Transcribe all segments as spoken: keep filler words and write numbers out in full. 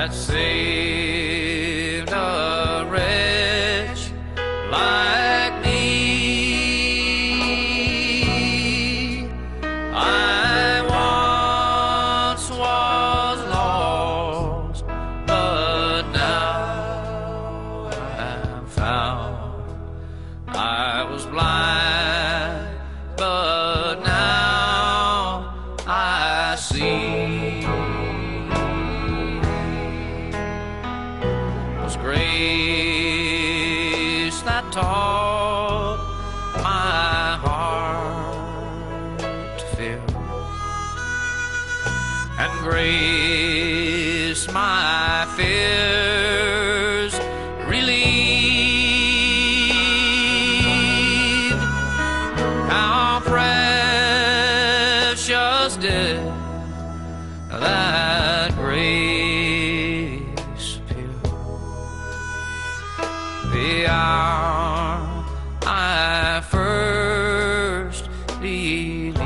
that saved a wretch like me. I once was lost, but now I'm found. I was blind, but now I see. It was grace that taught my heart to feel, and grace my fears relieved. How precious did that grace appear, the hour I first believed.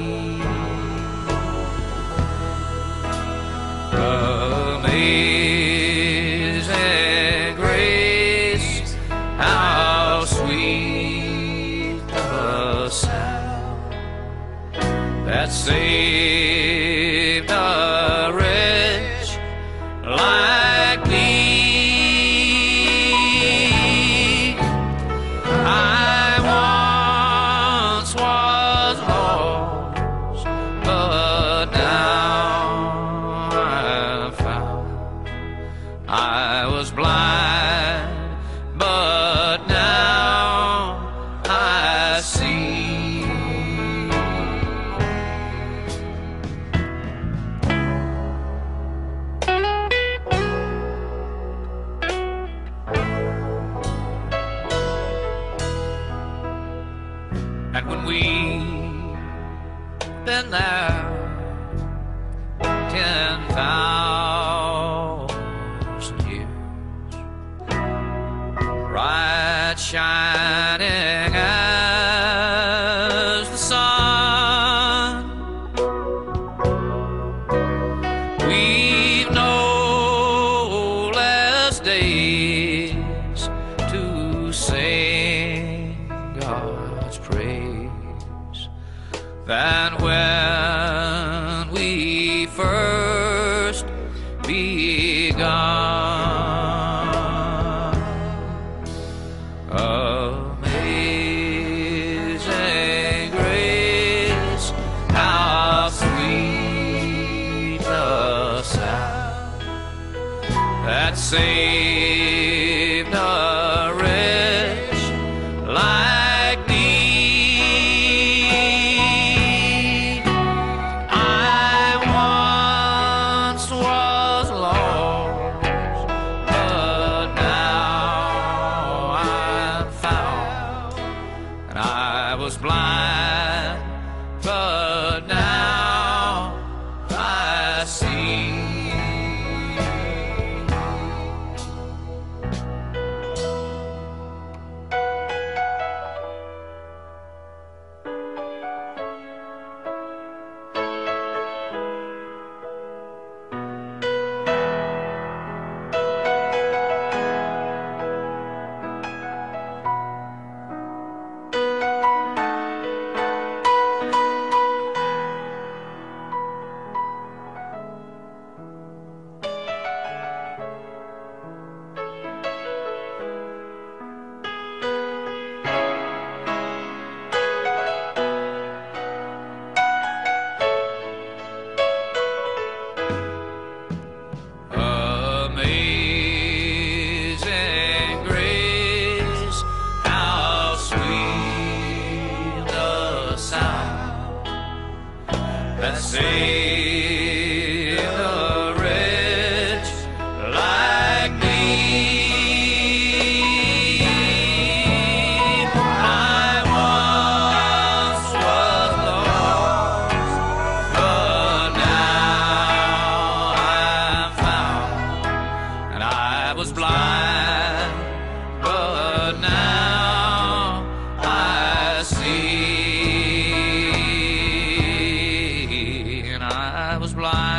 Amazing grace, how sweet the sound that saved a wretch like me. I once was lost, but now I'm found. I was blind, but now I see. And when we've been there ten thousand years, bright shining as the sun, we've no less days to sing God's praise than when we first begun. Amazing grace, how sweet the sound that saved a wretch like me. I once was lost, but now I'm found. And I was blind, but now I see. Amazing grace, how sweet the sound that saved a wretch like me. I once was lost, but now I'm found. And I was blind, but now I see. And I was blind.